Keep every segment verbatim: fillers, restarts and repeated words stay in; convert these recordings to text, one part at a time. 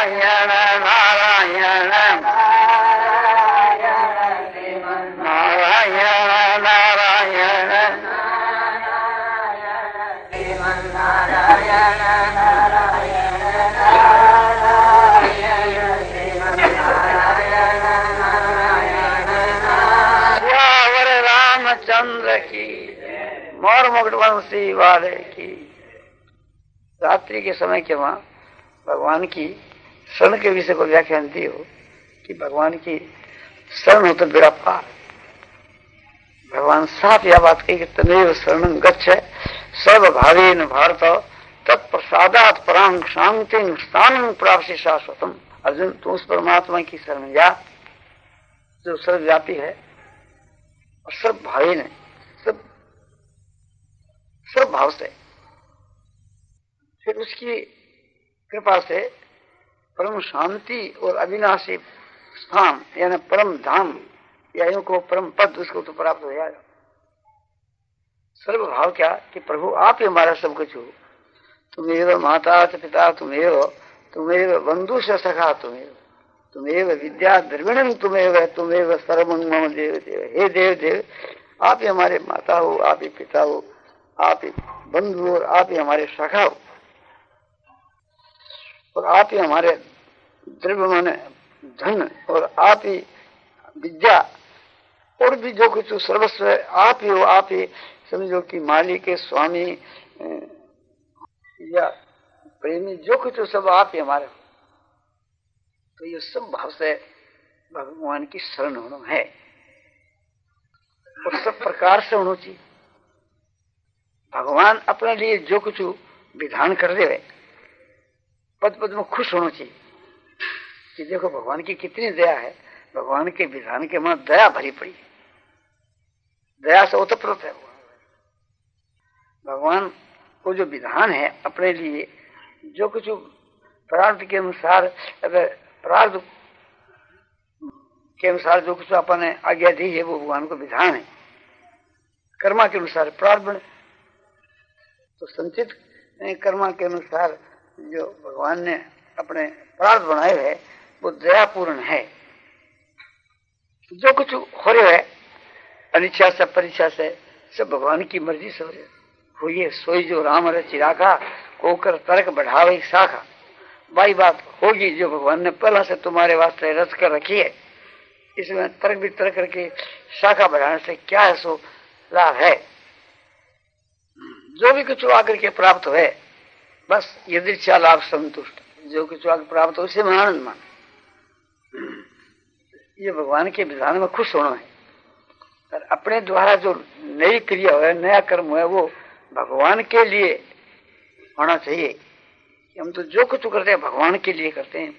नारायण नारायण नारायण नारायण सियावर रामचंद्र की मोर मुकुट वंशी वाले की। रात्रि के समय के वहां भगवान की शरण के विषय को व्याख्यान दी हो कि भगवान की शरण हो तो बेड़ा पार। भगवान साफ यह बात कही कि तमेव शरणं गच्छ सर्वभावेन भारत तत्प्रसादात् परां शांतिं स्थानं प्राप्स्यसि शाश्वतम्। अर्जुन, तू उस परमात्मा की शरण जा जो सर्वव्यापी है और सब भावेन है, सब सब भाव से, फिर उसकी कृपा से परम शांति और अविनाशी स्थान यानी परम धाम या यूं को परम पद उसको तो प्राप्त हो जाएगा। सर्व भाव क्या कि प्रभु आप ही हमारा सब कुछ हो। तुमेव माता पिता तुमेव, तुमेव बंधु से सखा तुमेव, तुमेव विद्या द्रविणम तुमेव, तुमेव सर्वं मम देव देव। हे देव देव, आप ही हमारे माता हो, आप ही पिता हो, आप ही बंधु हो, आप ही हमारे सखा हो और आप ही हमारे द्रव्य माने धन और आप ही विद्या और भी जो कुछ सर्वस्व है आप ही हो। आप ही समझो कि मालिक के स्वामी या प्रेमी जो कुछ सब आप ही हमारे। तो ये सब भाव से भगवान की शरण होना है और सब प्रकार से होना चाहिए। भगवान अपने लिए जो कुछ विधान कर दे पद पद में खुश होना चाहिए कि देखो भगवान की कितनी दया है। भगवान के विधान के मन दया भरी पड़ी है, दया से ओतप्रोत है। भगवान को जो विधान है अपने लिए जो कुछ प्रार्थ के अनुसार, प्रार्थ के अनुसार जो कुछ अपने आज्ञा दी है वो भगवान को विधान है। कर्मा के अनुसार प्रार्थ बने तो संचित कर्मा के अनुसार जो भगवान ने अपने प्रार्थ बनाए है वो दयापूर्ण है। जो कुछ हो रहे है अनिच्छा से परीक्षा से सब भगवान की मर्जी से हो रहे हुई। सोई जो राम रचि राखा कोकर तर्क बढ़ावे शाखा। वही बात होगी जो भगवान ने पहला से तुम्हारे वास्ते रच कर रखी है। इसमें तर्क भी तर्क करके शाखा बढ़ाने से क्या है सो लाभ है। जो भी कुछ आकर के प्राप्त हुए बस यदृच्छा लाभ संतुष्ट, जो कुछ आकर प्राप्त हो उसे में आनंद मान। ये भगवान के विधान में खुश होना है। और अपने द्वारा जो नई क्रिया है नया कर्म है वो भगवान के लिए होना चाहिए। हम तो जो कुछ करते हैं भगवान के लिए करते हैं।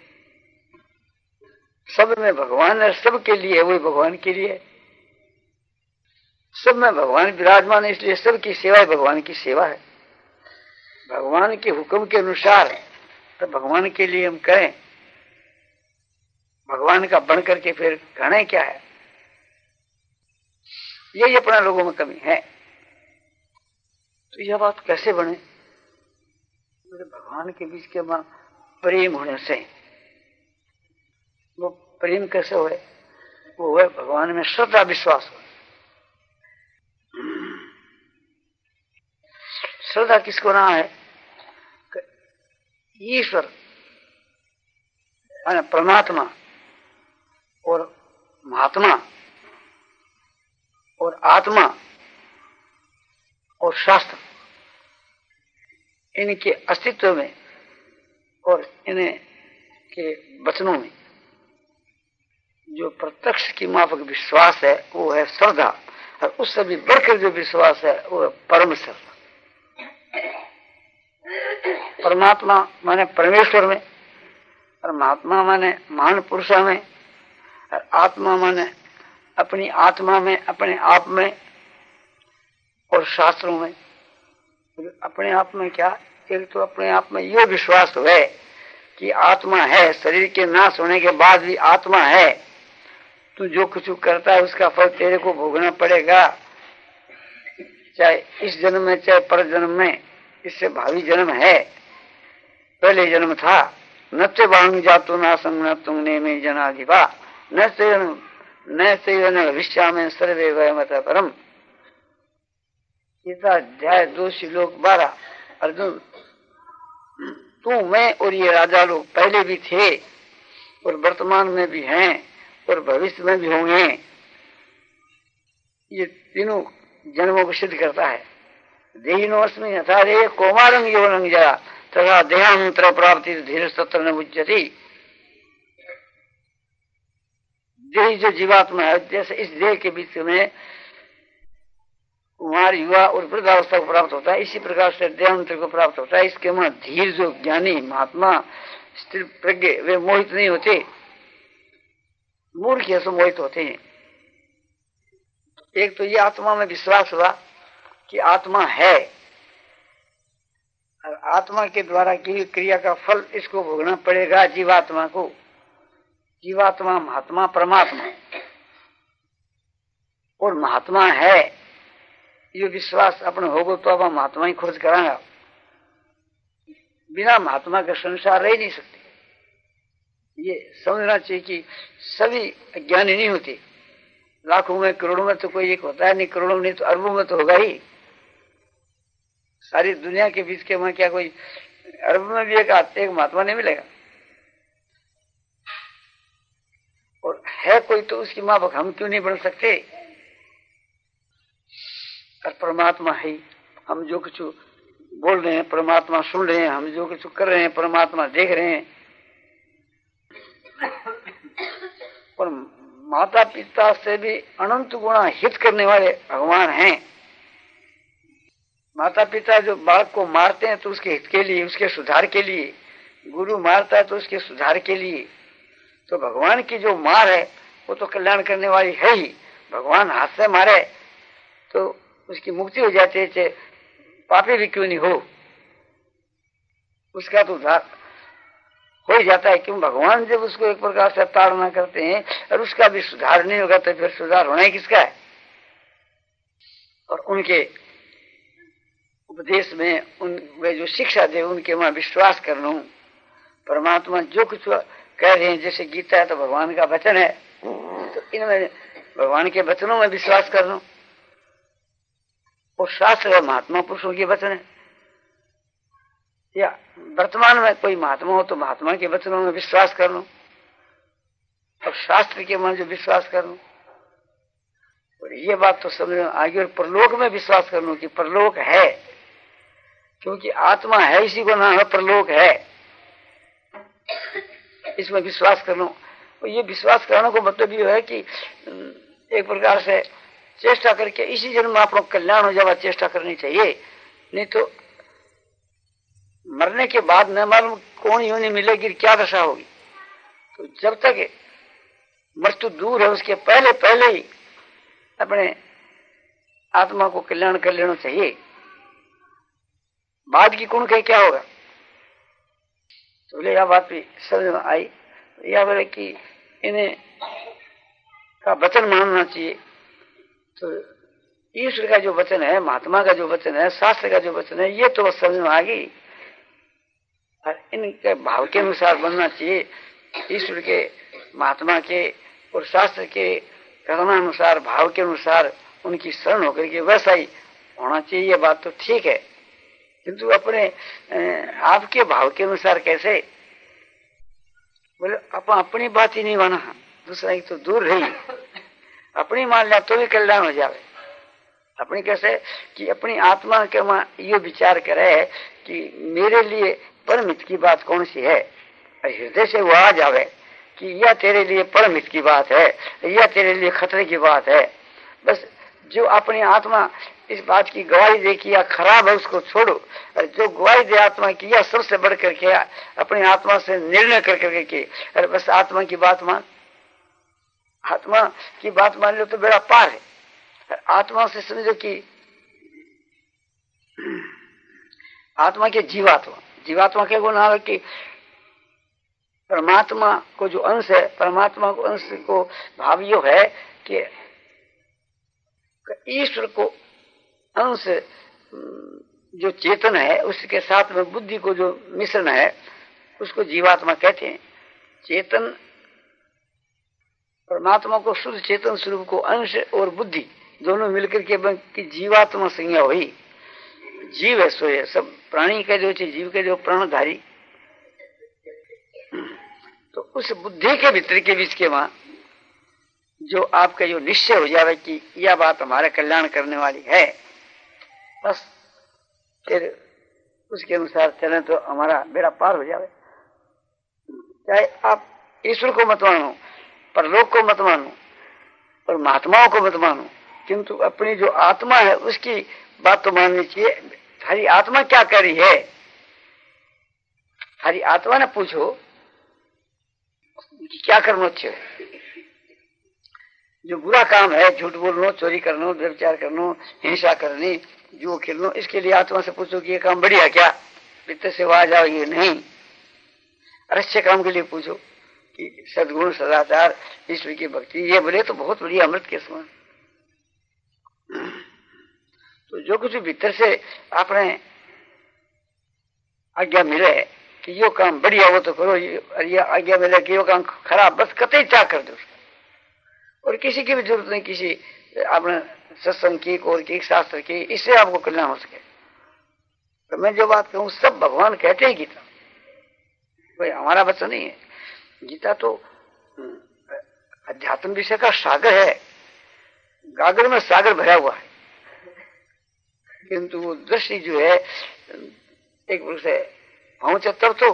सब में भगवान है, सब के लिए वही भगवान के लिए। सब में भगवान विराजमान है इसलिए सबकी सेवा है, भगवान की सेवा है। भगवान के हुक्म के अनुसार तो भगवान के लिए हम करें। भगवान का बन करके फिर कहना क्या है। यही अपना लोगों में कमी है। तो यह बात कैसे बने? भगवान के बीच के मन प्रेम होने से। वो प्रेम कैसे हुए? वो हुए भगवान में श्रद्धा विश्वास हो। श्रद्धा किसको ना है? ईश्वर परमात्मा और महात्मा और आत्मा और शास्त्र इनके अस्तित्व में और इन्हें के वचनों में जो प्रत्यक्ष की माफक विश्वास है वो है श्रद्धा। और उससे भी बढ़कर जो विश्वास है वो है परम श्रद्धा। परमात्मा माने परमेश्वर में और महात्मा माने महान पुरुषों में और आत्मा माने अपनी आत्मा में, अपने आप में और शास्त्रों में। अपने आप में क्या? एक तो अपने आप में ये विश्वास है कि आत्मा है, शरीर के नाश होने के बाद भी आत्मा है। तू जो कुछ करता है उसका फल तेरे को भोगना पड़ेगा, चाहे इस जन्म में चाहे पर जन्म में। इससे भावी जन्म है, पहले जन्म था नत्य बांग जातो नासंग न तुंगने में जनाधिपा न न न विश्या में सर्वे वयमत परम। गीता अध्याय दो श्लोक बारह। अर्जुन, तू, मैं और ये राजा लोग पहले भी थे और वर्तमान में भी हैं और भविष्य में भी होंगे। ये तीनों जन्मों को सिद्ध करता है। देहिनोऽस्मि यथा रे कौमारं यौवनं जरा तथा देहांतर प्राप्ति धीरे तत्र न मुच्यते। देह जो जीवात्मा है, जैसे इस देह के बीच में कुमार, युवा और वृद्धावस्था को प्राप्त होता है, इसी प्रकार से देहांतर को प्राप्त होता है। इसके वहां धीर जो ज्ञानी महात्मा स्थिर प्रज्ञ, वे मोहित नहीं होते, मूर्ख से मोहित होते हैं। एक तो ये आत्मा में विश्वास हुआ कि आत्मा है, और आत्मा के द्वारा की क्रिया का फल इसको भोगना पड़ेगा जीवात्मा को। जीवात्मा, महात्मा, परमात्मा और महात्मा है, ये विश्वास अपने होगो तो अब महात्मा ही खोज करांगा। बिना महात्मा का संसार रह नहीं सकते। ये समझना चाहिए कि सभी अज्ञानी नहीं होते। लाखों में करोड़ों में तो कोई एक होता है नहीं, करोड़ों में नहीं तो अरबों में तो होगा ही। सारी दुनिया के बीच के वहां क्या कोई अरब में भी एक एक महात्मा नहीं मिलेगा। और है कोई तो उसकी माफक हम क्यों नहीं बन सकते। और परमात्मा है, हम जो कुछ बोल रहे हैं परमात्मा सुन रहे हैं, हम जो कुछ कर रहे हैं परमात्मा देख रहे हैं। और माता पिता से भी अनंत गुणा हित करने वाले भगवान हैं। माता पिता जो बालक को मारते हैं तो उसके हित के लिए, उसके सुधार के लिए, गुरु मारता है तो उसके सुधार के लिए। तो भगवान की जो मार है वो तो कल्याण करने वाली है ही। भगवान हाथ से मारे तो उसकी मुक्ति हो जाती है, चाहे पापी भी क्यों नहीं हो, उसका तो उद्धार हो ही जाता है। क्यों, भगवान जब उसको एक प्रकार से ताड़ना करते हैं और उसका भी सुधार नहीं होगा तो फिर सुधार होना ही किसका है। और उनके उपदेश में उन वे जो शिक्षा दे उनके वहां विश्वास कर लूं। परमात्मा जो कुछ कह रहे हैं, जैसे गीता है तो भगवान का वचन है, तो इनमें भगवान के वचनों में विश्वास कर लूं। और शास्त्र है महात्मा पुरुषों के वचन है, या वर्तमान में कोई महात्मा हो तो महात्मा के वचनों में विश्वास कर लूं और शास्त्र के मन जो विश्वास कर लूं। और ये बात तो समझ आगे। और परलोक में विश्वास कर लूं कि परलोक है, क्योंकि आत्मा है इसी को नाम है परलोक है, इसमें विश्वास कर लूं। और ये विश्वास करने को मतलब ये है कि एक प्रकार से चेष्टा करके इसी जन्म में आप लोग कल्याण हो जाए, चेष्टा करनी चाहिए। नहीं तो मरने के बाद न मालूम कौन योनि मिलेगी, क्या दशा होगी। तो जब तक मृत्यु दूर है उसके पहले पहले ही अपने आत्मा को कल्याण कर लेना चाहिए। बाद की कौन कहे क्या होगा। तो बोले यह बात भी समझ में आई। यह बोले कि इन्हें का वचन मानना चाहिए। तो ईश्वर का जो वचन है, महात्मा का जो वचन है, शास्त्र का जो वचन है, ये तो समझ में आ गई। और इनके भाव के अनुसार बनना चाहिए। ईश्वर के, महात्मा के और शास्त्र के कथनानुसार, भाव के अनुसार उनकी शरण होकर के वैसा ही होना चाहिए। ये बात तो ठीक है, किंतु अपने आपके भाव के अनुसार कैसे। बोले आप अपनी बात ही नहीं माना, दूसरा की तो दूर रही, अपनी मान लिया तो भी कल्याण हो जाए। अपनी कैसे कि अपनी आत्मा के वहां ये विचार करे कि मेरे लिए परम हित की बात कौन सी है, हृदय से वो आ जावे कि यह तेरे लिए परम हित की बात है, यह तेरे लिए खतरे की बात है। बस जो अपनी आत्मा इस बात की गवाही दे कि यह खराब है उसको छोड़ो, और जो गवाही दे आत्मा की यह सबसे बढ़ करके अपनी आत्मा से निर्णय कर करके कि अरे बस आत्मा की बात मान, आत्मा की बात मान लो तो बेड़ा पार है। आत्मा से समझो कि आत्मा के जीवात्मा, जीवात्मा के गुण है कि परमात्मा को जो अंश है, परमात्मा को अंश को भाव यो है कि ईश्वर को अंश जो चेतन है उसके साथ में बुद्धि को जो मिश्रण है, उसको जीवात्मा कहते हैं। चेतन परमात्मा को शुद्ध चेतन स्वरूप को अंश और बुद्धि दोनों मिलकर के बन की जीवात्मा संज्ञा हुई। जीव है सो है सब प्राणी का जो जीव के जो प्राणधारी, तो उस बुद्धि के भीतर के बीच के वहां जो आपका जो निश्चय हो जाए कि यह बात हमारा कल्याण करने वाली है, बस फिर उसके अनुसार चलें तो हमारा बेड़ा पार हो जाए। चाहे आप ईश्वर को मत मानो, परलोक को मत मानो और महात्माओं को मत मानो, किंतु अपनी जो आत्मा है उसकी बात तो माननी चाहिए। हरी आत्मा क्या कर रही है, हरी आत्मा ने पूछो कि क्या करना चाहिए। जो बुरा काम है, झूठ बोलना, चोरी करना, व्यभिचार करना, हिंसा करनी, जुआ खेलना, इसके लिए आत्मा से पूछो कि ये काम बढ़िया क्या, भीतर से आवाज आओ ये नहीं। अच्छे काम के लिए पूछो कि सद्गुण, सदाचार, ईश्वर की भक्ति, ये बोले तो बहुत बढ़िया अमृत के समान। तो जो कुछ भीतर से आपने आज्ञा मिले कि यो काम बढ़िया हो तो करो, ये आज्ञा मिले कि यो काम खराब, बस कतई त्याग कर दो। और किसी की भी जरूरत नहीं, किसी आपने सत्संग की और की शास्त्र की, इससे आपको कल्याण हो सके। तो मैं जो बात कहूं सब भगवान कहते हैं गीता, कोई हमारा वचन नहीं है। गीता तो अध्यात्म विषय का सागर है, गागर में सागर भरा हुआ है, किंतु वो दृष्टि जो है एक वर्ष से पहुंचे तब तो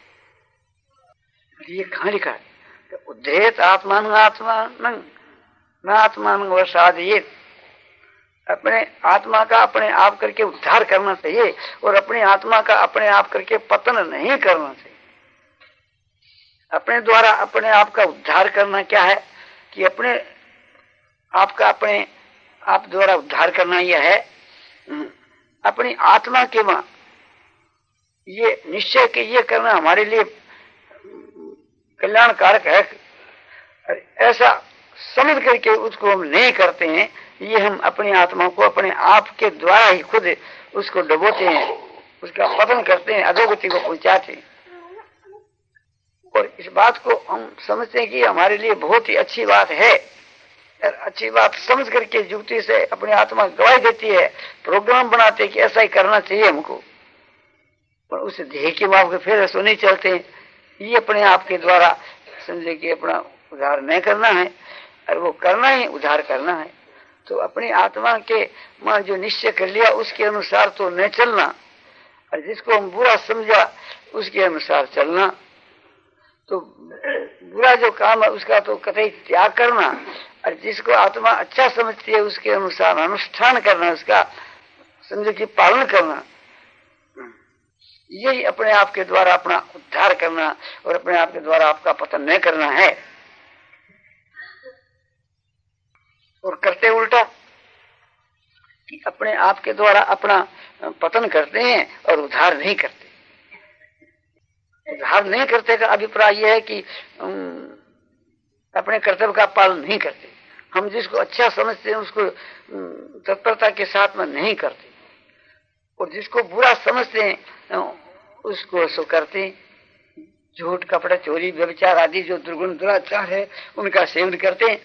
ये कहां लिखा है, उद्धेत आत्मान आत्मान न आत्मान वसादित, अपने आत्मा का अपने आप करके उद्धार करना चाहिए और अपनी आत्मा का अपने आप करके पतन नहीं करना चाहिए। अपने द्वारा अपने आप का उद्धार करना क्या है कि अपने आपका अपने आप द्वारा उद्धार करना यह है अपनी आत्मा के वहां ये निश्चय के ये करना हमारे लिए कल्याणकारक है, ऐसा समझ करके उसको हम नहीं करते हैं। ये हम अपनी आत्मा को अपने आप के द्वारा ही खुद उसको डबोते हैं, उसका पतन करते हैं, अधोगति को पहुंचाते हैं। और इस बात को हम समझते हैं कि हमारे लिए बहुत ही अच्छी बात है, अच्छी बात समझ करके युक्ति से अपनी आत्मा गवाही देती है, प्रोग्राम बनाते हैं कि ऐसा ही करना चाहिए हमको, पर उस ध्येय की माप के फिर ऐसा नहीं चलते हैं। ये अपने आप के द्वारा समझे कि अपना उद्धार नहीं करना है और वो करना ही उद्धार करना है, तो अपनी आत्मा के मान जो निश्चय कर लिया उसके अनुसार तो नहीं चलना, और जिसको हम बुरा समझा उसके अनुसार चलना। तो बुरा जो काम है उसका तो कतई त्याग करना, और जिसको आत्मा अच्छा समझती है उसके अनुसार अनुष्ठान करना, उसका समझो कि पालन करना, यही अपने आप के द्वारा अपना उद्धार करना और अपने आप के द्वारा आपका पतन नहीं करना है। और करते उल्टा कि अपने आप के द्वारा अपना पतन करते हैं और उद्धार नहीं करते। उद्धार नहीं करते का अभिप्राय यह है कि अपने कर्तव्य का पालन नहीं करते। हम जिसको अच्छा समझते हैं उसको तत्परता के साथ में नहीं करते, और जिसको बुरा समझते हैं उसको सो करते। झूठ, कपड़ा, चोरी, व्यभिचार आदि जो दुर्गुण दुराचार है उनका सेवन करते हैं।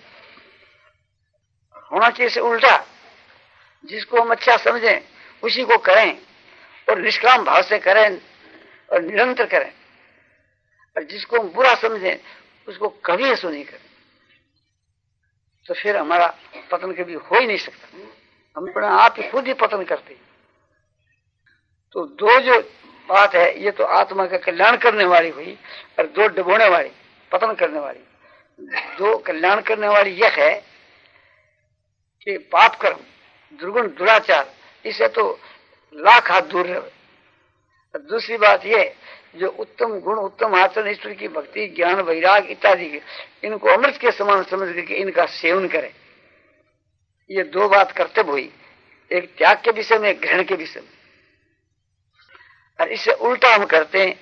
होना चाहिए से उल्टा, जिसको हम अच्छा समझें उसी को करें और निष्काम भाव से करें और निरंतर करें, और जिसको हम बुरा समझें उसको कभी ऐसा नहीं करें, तो फिर हमारा पतन कभी हो ही नहीं सकता। हम अपना आप ही खुद ही पतन करते हैं। तो दो जो बात है ये तो आत्मा का कल्याण करने वाली हुई, और दो डुबोने वाली, पतन करने वाली। दो कल्याण करने वाली यह है कि पाप कर्म, दुर्गुण दुराचार, इसे तो लाख हाथ दूर रहे। दूसरी बात यह जो उत्तम गुण, उत्तम आचरण, ईश्वर की भक्ति, ज्ञान, वैराग इत्यादि के, इनको अमृत के समान समझ करके इनका सेवन करें। ये दो बात कर्तव्य हुई, एक त्याग के विषय में, एक ग्रहण के विषय में। और इससे उल्टा हम करते हैं,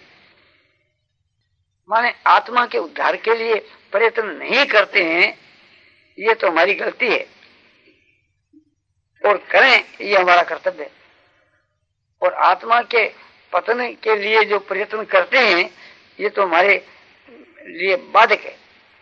माने आत्मा के उद्धार के लिए प्रयत्न नहीं करते हैं, ये तो हमारी गलती है, और करें ये हमारा कर्तव्य है। और आत्मा के पतन के लिए जो प्रयत्न करते हैं ये तो हमारे लिए बाधक है।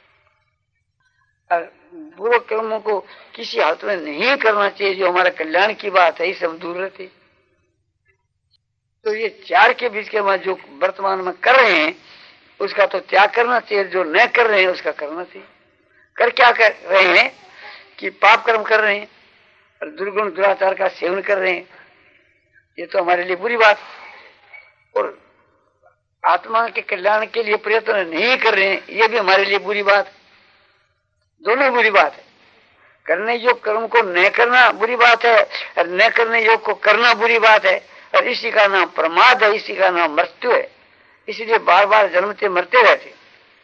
और बुरे कर्मों को किसी हालत में नहीं करना चाहिए, जो हमारे कल्याण की बात है, इसे हम दूर रहते। तो ये चार के बीच के बाद जो वर्तमान में कर रहे हैं उसका तो त्याग करना चाहिए, जो न कर रहे हैं उसका करना चाहिए। कर क्या कर रहे हैं कि पाप कर्म कर रहे हैं और दुर्गुण दुराचार का सेवन कर रहे हैं, ये तो हमारे लिए बुरी बात। और आत्मा के कल्याण के लिए प्रयत्न नहीं कर रहे हैं, ये भी हमारे लिए बुरी बात। दोनों बुरी बात है। करने योग्य कर्म को न करना बुरी बात है और न करने योग्य को करना बुरी बात है, और इसी का नाम प्रमाद है, इसी का नाम मृत्यु है। इसलिए बार बार जन्मते मरते रहते।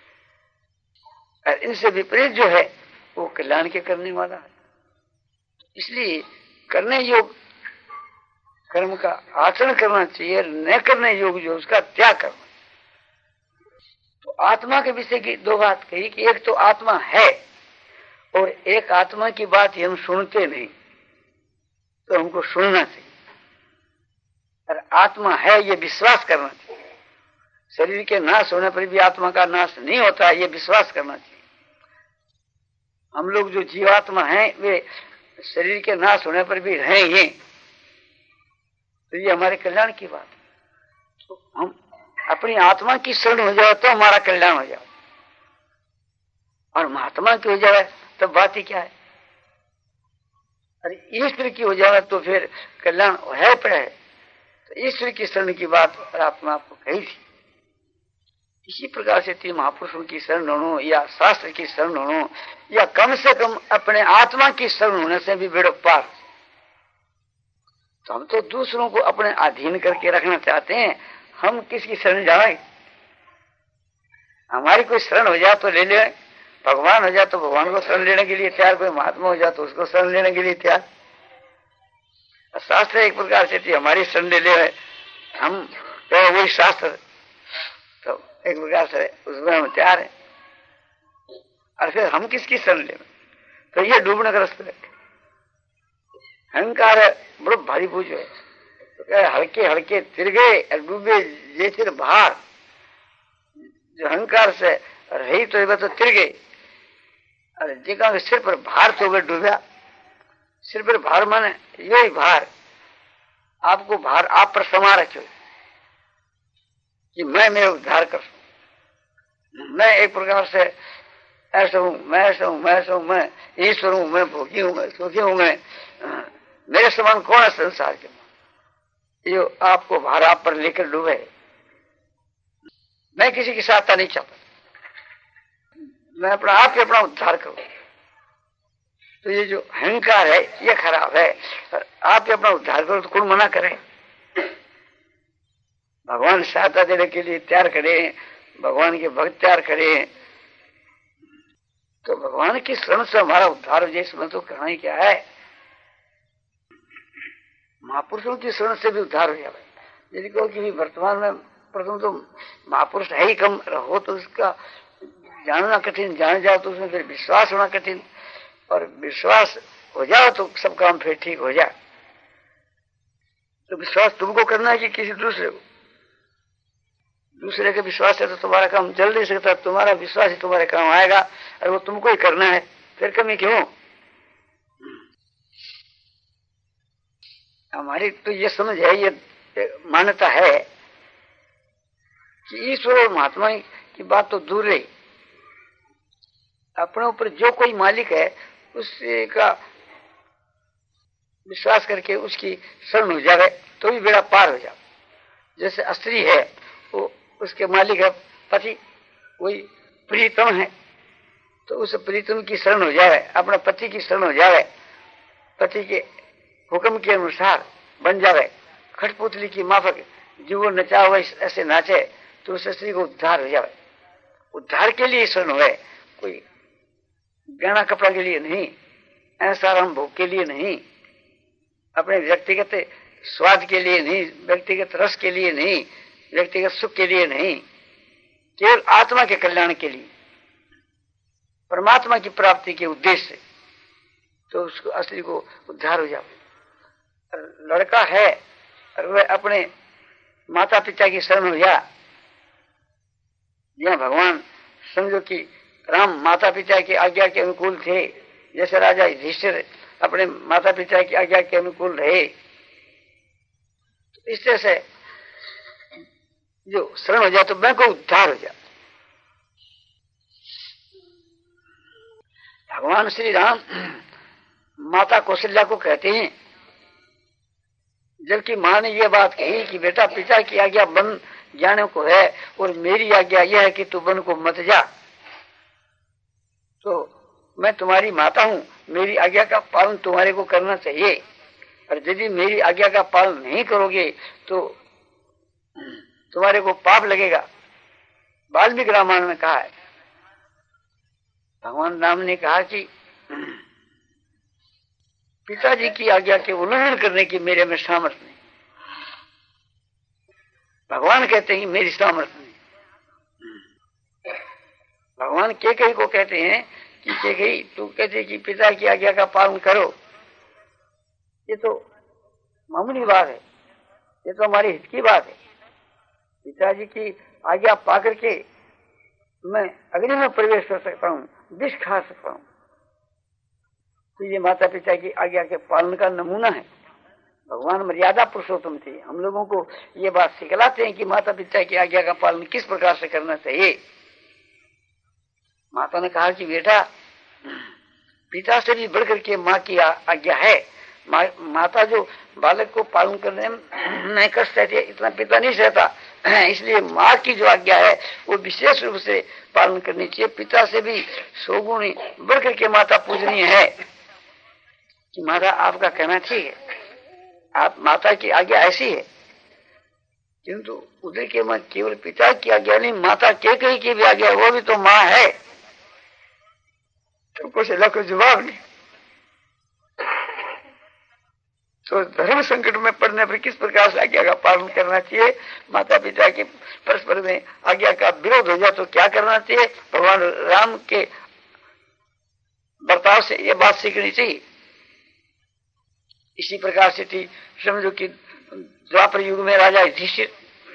और इनसे विपरीत जो है वो कल्याण के करने वाला है। इसलिए करने योग्य कर्म का आचरण करना चाहिए, न करने योग्य जो उसका त्याग करना। तो आत्मा के विषय की दो बात कही कि एक तो आत्मा है और एक आत्मा की बात हम सुनते नहीं, तो हमको सुनना चाहिए। और आत्मा है ये विश्वास करना चाहिए। शरीर के नाश होने पर भी आत्मा का नाश नहीं होता, ये विश्वास करना चाहिए। हम लोग जो जीवात्मा हैं वे शरीर के नाश होने पर भी रहेंगे, तो ये हमारे कल्याण की बात है। तो हम अपनी आत्मा की शरण हो जाए तो हमारा कल्याण हो जाए, और महात्मा की हो जाए तो बात ही क्या है। अरे ईश्वर की हो जाए तो फिर कल्याण है पड़े। तो ईश्वर की शरण की बात आत्मा आपको कही थी। इसी प्रकार से तीन महापुरुषों की शरण होनो या शास्त्र की शरण होनो या कम से कम अपने आत्मा की शरण होने से भी बेड़ो पार। तो हम तो दूसरों को अपने अधीन करके रखना चाहते हैं, हम किसकी शरण जाए। हमारी कोई शरण हो जाए तो ले ले, भगवान हो जाए तो भगवान को शरण लेने के लिए तैयार, कोई महात्मा हो जाए तो उसको शरण लेने के लिए तैयार। शास्त्र एक प्रकार से थी हमारी शरण ले ले, हम तो वही शास्त्र, तो एक प्रकार से उसमें हम तैयार है। और फिर हम किसकी शरण ले, तो ये डूबने का रास्ता है। अहंकार बड़ो भारी बोझ है। तो हल्के हल्के तिर गए और डूबे जे तिर बाहर। जो अहंकार से रही तो वह तो तिर गई, और जिका सिर पर भार तो वह डूबा। सिर पर भार माने यही भार, आपको भार आप पर समा रखो कि मैं मेरा उद्धार कर सकूं। मैं एक प्रकार से ऐसा हूं, मैं ऐसा हूं, मैं ऐसा हूं, मैं ईश्वर हूं, मैं भोगी हूं, मैं सुखी हूं, मैं मेरे समान कौन है संसार के। जो आपको भार आप पर लेकर डूबे। मैं किसी की सहायता नहीं चाहता, मैं अपना आप ही अपना उद्धार करूं। तो ये जो अहंकार है ये खराब है। आप ही अपना उद्धार करो तो कौन मना करे। भगवान सहायता देने के लिए तैयार करें, भगवान के भक्त तैयार करें, तो भगवान की शरण से हमारा उद्धार हो जाए, इसमें तो कहना ही क्या है। महापुरुषों की शरण से भी उद्धार हो जाए। यदि कहो कि वर्तमान में प्रथम तो महापुरुष है ही कम, रहो तो उसका जानना कठिन, जान जाओ तो उसमें फिर विश्वास होना कठिन, और विश्वास हो जाओ तो सब काम फिर ठीक हो जाए। तो विश्वास तुमको करना है कि किसी दूसरे को। दूसरे के विश्वास से तो तुम्हारा काम चल नहीं सकता, तुम्हारा विश्वास ही तुम्हारे काम आएगा, और वो तुमको ही करना है, फिर कमी क्यों। हमारी तो ये समझ है, ये मान्यता है कि ईश्वर और महात्मा की बात तो दूर रही, अपने ऊपर जो कोई मालिक है उससे का विश्वास करके उसकी शरण हो जाए तो भी बेड़ा पार हो जाए। जैसे स्त्री है, वो उसके मालिक है पति, वही प्रीतम है, तो उस प्रीतम की शरण हो जाए, अपने पति की शरण हो जाए, पति के हुक्म के अनुसार बन जाए, खटपुतली की माफक जो नचा हुआ ऐसे नाचे, तो उस स्त्री को उद्धार हो जाए। उद्धार के लिए शरण हुए, कोई गहना कपड़ा के लिए नहीं, ऐसा राम भोग के लिए नहीं, अपने व्यक्तिगत स्वाद के लिए नहीं, व्यक्तिगत रस के लिए नहीं, व्यक्तिगत सुख के लिए नहीं, केवल आत्मा के कल्याण के लिए, परमात्मा की प्राप्ति के उद्देश्य से, तो उसको असली को उद्धार हो जाए। लड़का है और वह अपने माता पिता की शरण हो जा, यहाँ भगवान समझो कि राम माता पिता की आज्ञा के अनुकूल थे, जैसे राजा युधिष्ठिर अपने माता पिता की आज्ञा के अनुकूल रहे। तो इस तरह से जो शरण हो जाए तो मैं को उद्धार हो जाए। भगवान श्री राम माता कौशल्या को कहते हैं, जबकि मां ने यह बात कही कि बेटा पिता की आज्ञा वन जाने को है और मेरी आज्ञा यह है कि तू वन को मत जा, तो मैं तुम्हारी माता हूं, मेरी आज्ञा का पालन तुम्हारे को करना चाहिए, और यदि मेरी आज्ञा का पालन नहीं करोगे तो तुम्हारे को पाप लगेगा। वाल्मीकि रामायण में कहा है, भगवान राम ने कहा कि पिताजी की आज्ञा के उल्लंघन करने की मेरे में सामर्थ्य नहीं। भगवान कहते हैं मेरी सामर्थ्य नहीं। भगवान कैकेयी को कहते हैं कि कैकेयी तू कहते कि पिता की आज्ञा का पालन करो, ये तो मामूली बात है, ये तो हमारे हित की बात है। पिताजी की आज्ञा पाकर के मैं अग्नि में प्रवेश कर सकता हूँ, विष खा सकता हूँ, तो ये माता पिता की आज्ञा के पालन का नमूना है। भगवान मर्यादा पुरुषोत्तम थे, हम लोगों को ये बात सिखलाते हैं कि माता पिता की आज्ञा का पालन किस प्रकार से करना चाहिए। माता ने कहा कि बेटा पिता से भी बढ़कर के माँ की आज्ञा है। मा, माता जो बालक को पालन करने में कष्ट सहती है, इतना पिता नहीं सहता, इसलिए माँ की जो आज्ञा है वो विशेष रूप से पालन करनी चाहिए। पिता से भी सौ गुण बढ़कर के माता पूजनीय है कि माता आपका कहना ठीक है, आप माता की आज्ञा ऐसी है, किंतु उधर के मन केवल पिता की आज्ञा नहीं, माता कैकेयी की भी आज्ञा, वो भी तो माँ है। तो कुछ कोई जवाब नहीं। तो धर्म संकट में पड़ने पर किस प्रकार से आज्ञा का पालन करना चाहिए, माता पिता के परस्पर में आज्ञा का विरोध हो जाए तो क्या करना चाहिए, भगवान राम के बर्ताव से ये बात सीखनी चाहिए। इसी प्रकार से थी, समझो कि द्वापर युग में राजा युधिष्ठिर,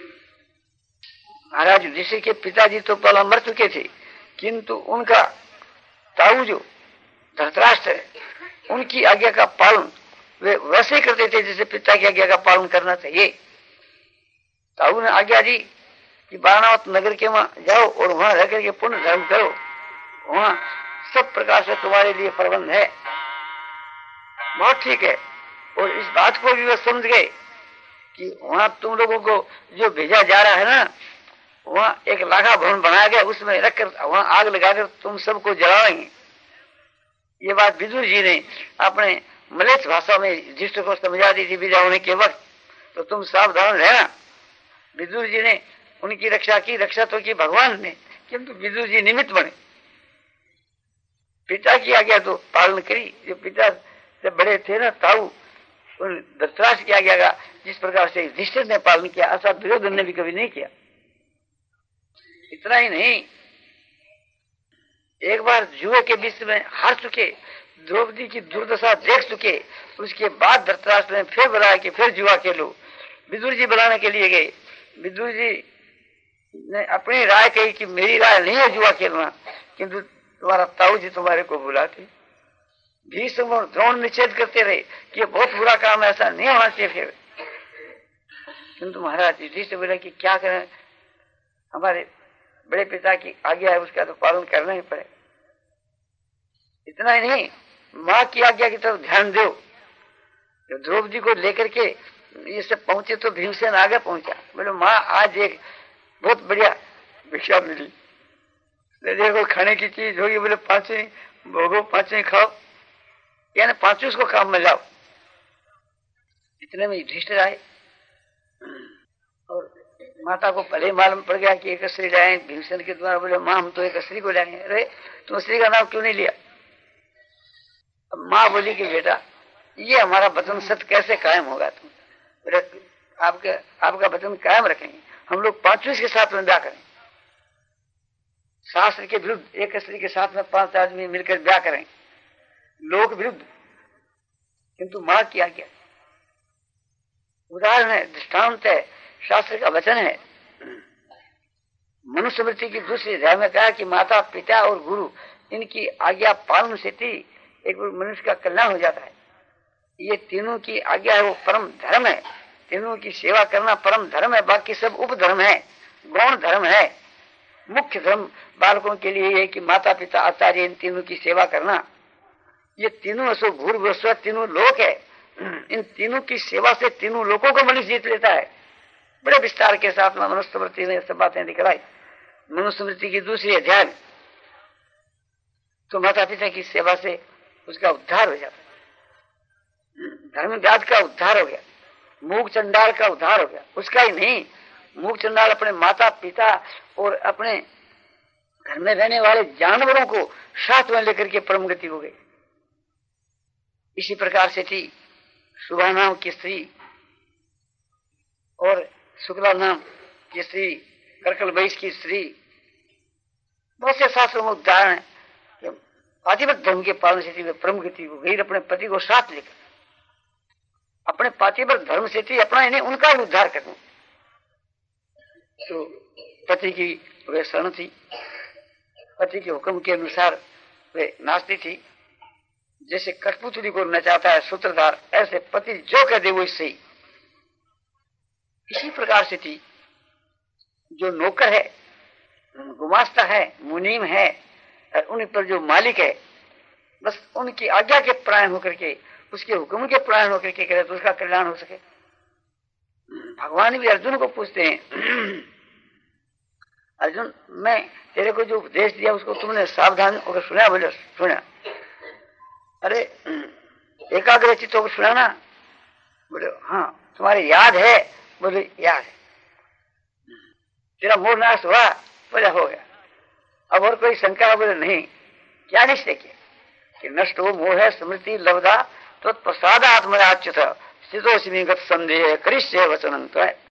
महाराज युधिष्ठिर के पिताजी तो पहला मर चुके थे, किंतु उनका ताऊ जो धृतराष्ट्र है, उनकी आज्ञा का पालन वे वैसे करते थे जैसे पिता की आज्ञा का पालन करना चाहिए। ताऊ ने आज्ञा दी कि बारावत नगर के वहां जाओ और वहां रह करके पुण्य धर्म करो, वहां सब प्रकार से तुम्हारे लिए प्रबंध है। बहुत ठीक है। और इस बात को भी वे समझ गए कि वहां तुम लोगों को जो भेजा जा रहा है ना, वहां एक लाखा भवन बनाया गया, उसमें रखकर वहां आग लगाकर तुम सबको जलाएंगे। ये बात विदुर जी ने अपने मलेच्छ भाषा में युधिष्ठिर को समझा दी थी विदा होने के वक्त, तो तुम सावधान रहना। विदुर जी ने उनकी रक्षा की, रक्षा तो की भगवान ने, किंतु विदुर जी निमित्त बने। पिता की आज्ञा तो पालन करी, जो पिता से बड़े थे ना ताऊ, उन धृतराष्ट्र की आज्ञा का जिस प्रकार से युधिष्ठिर ने पालन किया, ऐसा दुर्योधन ने भी कभी नहीं किया। इतना ही नहीं, एक बार जुए के बीच में हार चुके, द्रौपदी की दुर्दशा देख चुके, उसके बाद धृतराष्ट्र ने फिर बुलाया कि फिर जुआ खेलो। विदुर जी बुलाने के लिए गए, विदुर जी ने अपनी राय कही कि मेरी राय नहीं है जुआ खेलना, किंतु तुम्हारा ताऊ जी तुम्हारे को बुलाते। भीष्म और द्रोण निषेध करते रहे कि ये बहुत बुरा काम है, ऐसा नहीं होना चाहिए। फिर किंतु महाराज युधिष्ठिर बोले कि क्या करें, हमारे बड़े पिता की आज्ञा है, उसका तो पालन करना ही पड़े। इतना ही नहीं, माँ की आज्ञा की तरफ ध्यान दो। जब द्रौपदी को लेकर के ये सब पहुंचे तो भीमसेन आगे पहुंचा, बोले माँ आज एक बहुत बढ़िया भिक्षा मिली, देखो खाने की चीज होगी, बोले पांचवी भोगो, पांचवी खाओ, यानी पांचवी उसको काम में लाओ। इतने में युधिष्ठिर आए और माता को पहले मालूम पड़ गया कि एक स्त्री लाए भीमसेन के द्वारा। बोले माँ हम तो एक स्त्री को लाएंगे। अरे तुम स्त्री का नाम क्यों नहीं लिया? अब माँ बोली कि बेटा ये हमारा वचन सत्य कैसे कायम होगा, तुम बोले आपके आपका वचन कायम रखेंगे, हम लोग पांचवीं के साथ में ब्याह करें, शास्त्र के विरुद्ध एक स्त्री के साथ में पांच आदमी मिलकर ब्याह करें, लोक विरुद्ध, किंतु माँ की आज्ञा। उदाहरण है, दृष्टांत है, शास्त्र का वचन है। मनुस्मृति की दूसरी अध्याय में कहा कि माता पिता और गुरु इनकी आज्ञा पालन से ही एक मनुष्य का कल्याण हो जाता है। ये तीनों की आज्ञा है, वो परम धर्म है। तीनों की सेवा करना परम धर्म है, बाकी सब उपधर्म है, गौण धर्म है। मुख्य धर्म बालकों के लिए है कि माता पिता आचार्य इन तीनों की सेवा करना। ये तीनों असो भूर्भुव तीनों लोक है। इन तीनों की सेवा से तीनों लोगों को मनुष्य जीत लेता है। बड़े विस्तार के साथ में मनुस्मृति ने सब बातें दिखलाई। मनुस्मृति की दूसरी अध्याय तो माता पिता की सेवा से उसका उद्धार हो जाता है। धर्मव्याध का उद्धार हो गया, मूक चंडाल का उद्धार हो गया। उसका ही नहीं, मूक चंडाल अपने माता पिता और अपने घर में रहने वाले जानवरों को साथ में लेकर के परम गति हो गई। इसी प्रकार से थी शुभा नाम की स्त्री और शुक्ला नाम की स्त्री, कर्कल वैश्य की स्त्री। बहुत से शास्त्रों में उदाहरण है। पातिव्रत धर्म के पालन से थी परम गति हो गई, अपने पति को साथ लेकर अपने पातिव्रत धर्म से थी अपना इन्हें उनका उद्धार करना। तो पति की वे शरण थी, पति के हुक्म के अनुसार वे नाचती थी। जैसे कठपुतली को नचाता है सूत्रधार, ऐसे पति जो कह दे वो इससे ही। इसी प्रकार से थी जो नौकर है, गुमास्ता है, मुनीम है, उन पर जो मालिक है, बस उनकी आज्ञा के परायण होकर के, उसके हुक्म के परायण होकर के करे तो उसका कल्याण हो सके। भगवान भी अर्जुन को पूछते हैं, अर्जुन मैं तेरे को जो उपदेश दिया उसको तुमने सावधान होकर सुना? बोले सुना। अरे एकाग्र चित्त होकर सुना ना? बोले हाँ। तुम्हारे याद है? बोले याद है। तेरा मोह नाश हुआ? बोले हो गया। अब और कोई शंका? बोले नहीं। क्या निश्चय किया कि नष्ट हो मोह स्मृति लब्धा तो प्रसाद आत्मराच्युत स्थितोस्मि गत संदेह करिष्ये वचनं।